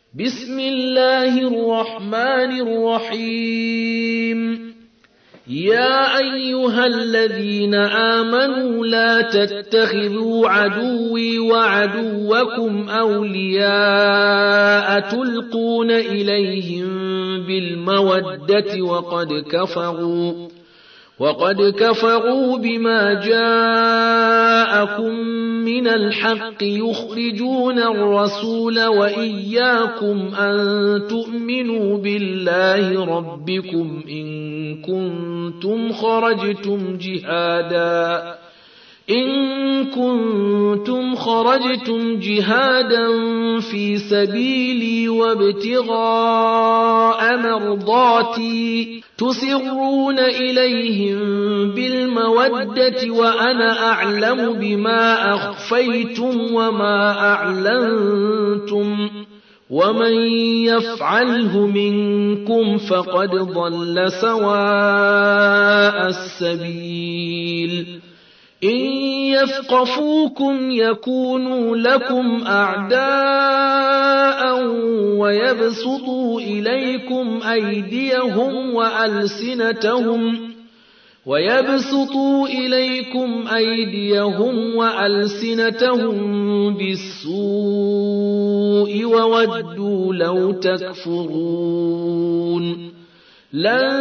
بسم الله الرحمن الرحيم. يا أيها الذين آمنوا لا تتخذوا عدوي وعدوكم أولياء تلقون إليهم بالمودة وقد كفروا بما جاءكم من الحق يخرجون الرسول وإياكم أن تؤمنوا بالله ربكم إن كنتم خرجتم جهادا في سبيلي وابتغاء مرضاتي تسرون إليهم بالمودة وأنا أعلم بما أخفيتم وما أعلنتم ومن يفعله منكم فقد ضل سواء السبيل. إن يثقفوكم يكونوا لكم أعداء ويبسطوا إليكم أيديهم وألسنتهم بالسوء وودوا لو تكفرون. لن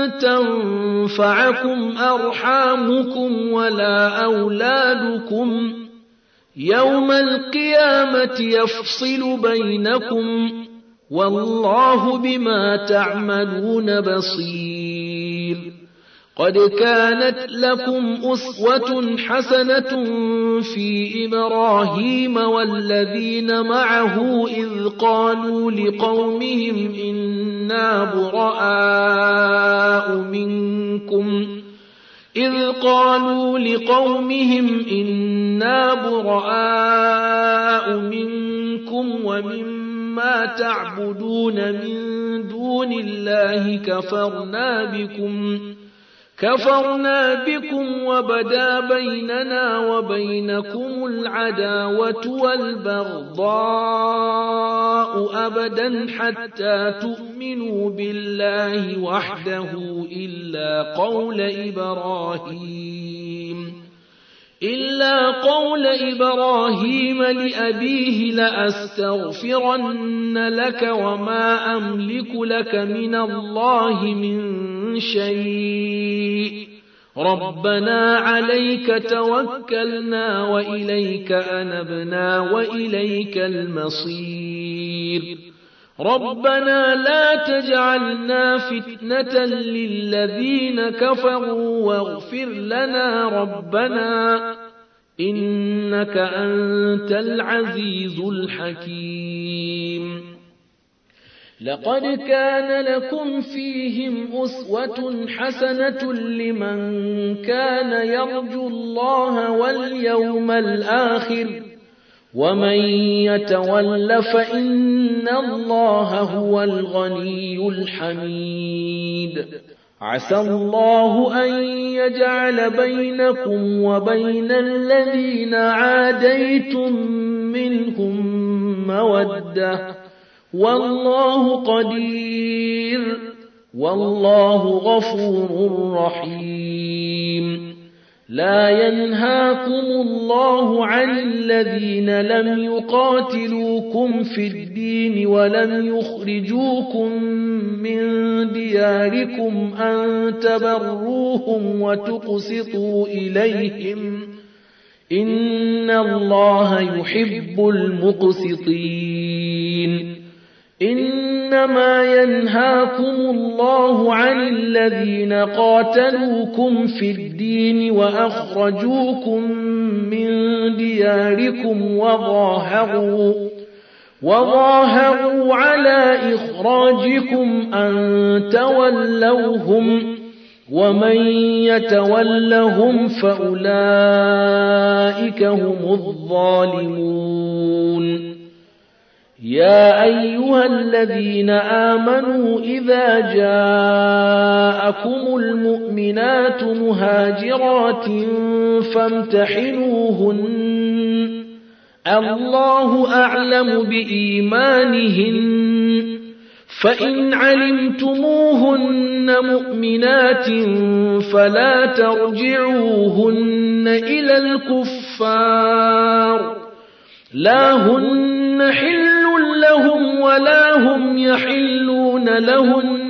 تنفعكم أرحامكم ولا أولادكم يوم القيامة يفصل بينكم والله بما تعملون بصير. قد كانت لكم أسوة حسنة في إبراهيم والذين معه إذ قالوا لقومهم إنا براء منكم ومما تعبدون من دون الله كفرنا بكم وبدا بيننا وبينكم العداوة والبغضاء أبدا حتى تؤمنوا بالله وحده إلا قول إبراهيم لأبيه لأستغفرن لك وما أملك لك من الله من شيء ربنا عليك توكلنا وإليك أنبنا وإليك المصير. ربنا لا تجعلنا فتنة للذين كفروا واغفر لنا ربنا إنك أنت العزيز الحكيم. لقد كان لكم فيهم أسوة حسنة لمن كان يرجو الله واليوم الآخر ومن يتول فإن الله هو الغني الحميد. عسى الله أن يجعل بينكم وبين الذين عاديتم منهم مودة والله قدير والله غفور رحيم. لا ينهاكم الله عن الذين لم يقاتلوكم في الدين ولم يخرجوكم من دياركم أن تبروهم وتقسطوا إليهم إن الله يحب المقسطين. إنما ينهاكم الله عن الذين قاتلوكم في الدين وأخرجوكم من دياركم وظاهروا على إخراجكم أن تولوهم ومن يتولهم فأولئك هم الظالمون. يا أيها الذين آمنوا إذا جاءكم المؤمنات مهاجرات فامتحنوهن الله أعلم بإيمانهن فإن علمتموهن مؤمنات فلا ترجعوهن إلى الكفار لا هن حل لهم ولا هم يحلون لهن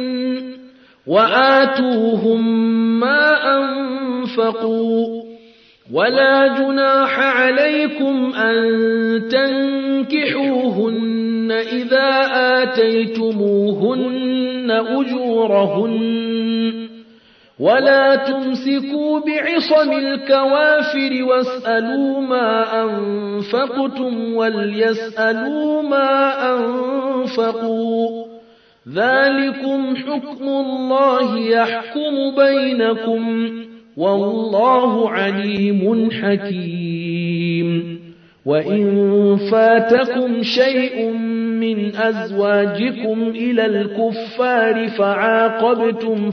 وآتوهم ما أنفقوا ولا جناح عليكم أن تنكحوهن إذا آتيتموهن أجورهن ولا تمسكوا بعصم الكوافر واسألوا ما أنفقتم وليسألوا ما أنفقوا ذلكم حكم الله يحكم بينكم والله عليم حكيم وإن فاتكم شيء من أزواجكم إلى الكفار فعاقبتم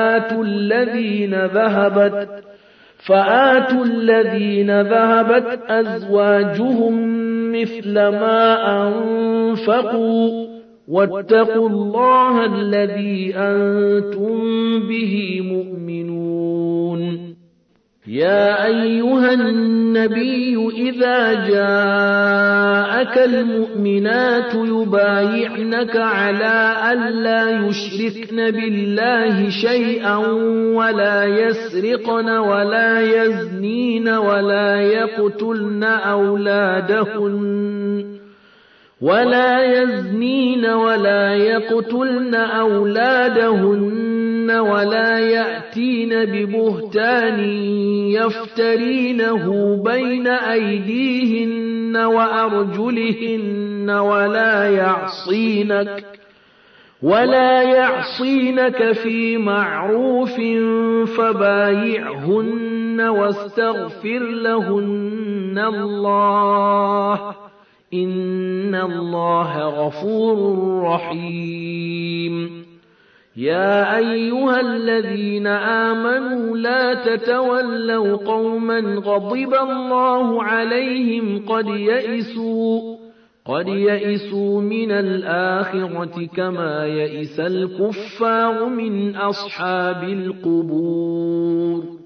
فآتوا الذين ذهبت أزواجهم مثل ما أنفقوا واتقوا الله الذي أنتم به مؤمنون يا أيها النبي إذا جاءك المؤمنات يبايعنك على ألا يشركن بالله شيئا ولا يسرقن ولا يزنين ولا يقتلن أولادهن ولا يأتين ببهتان يفترينه بين أيديهن وأرجلهن ولا يعصينك في معروف فبايعهن واستغفر لهن الله إن الله غفور رحيم يا أيها الذين آمنوا لا تتولوا قوما غضب الله عليهم قد يئسوا من الآخرة كما يئس الكفار من أصحاب القبور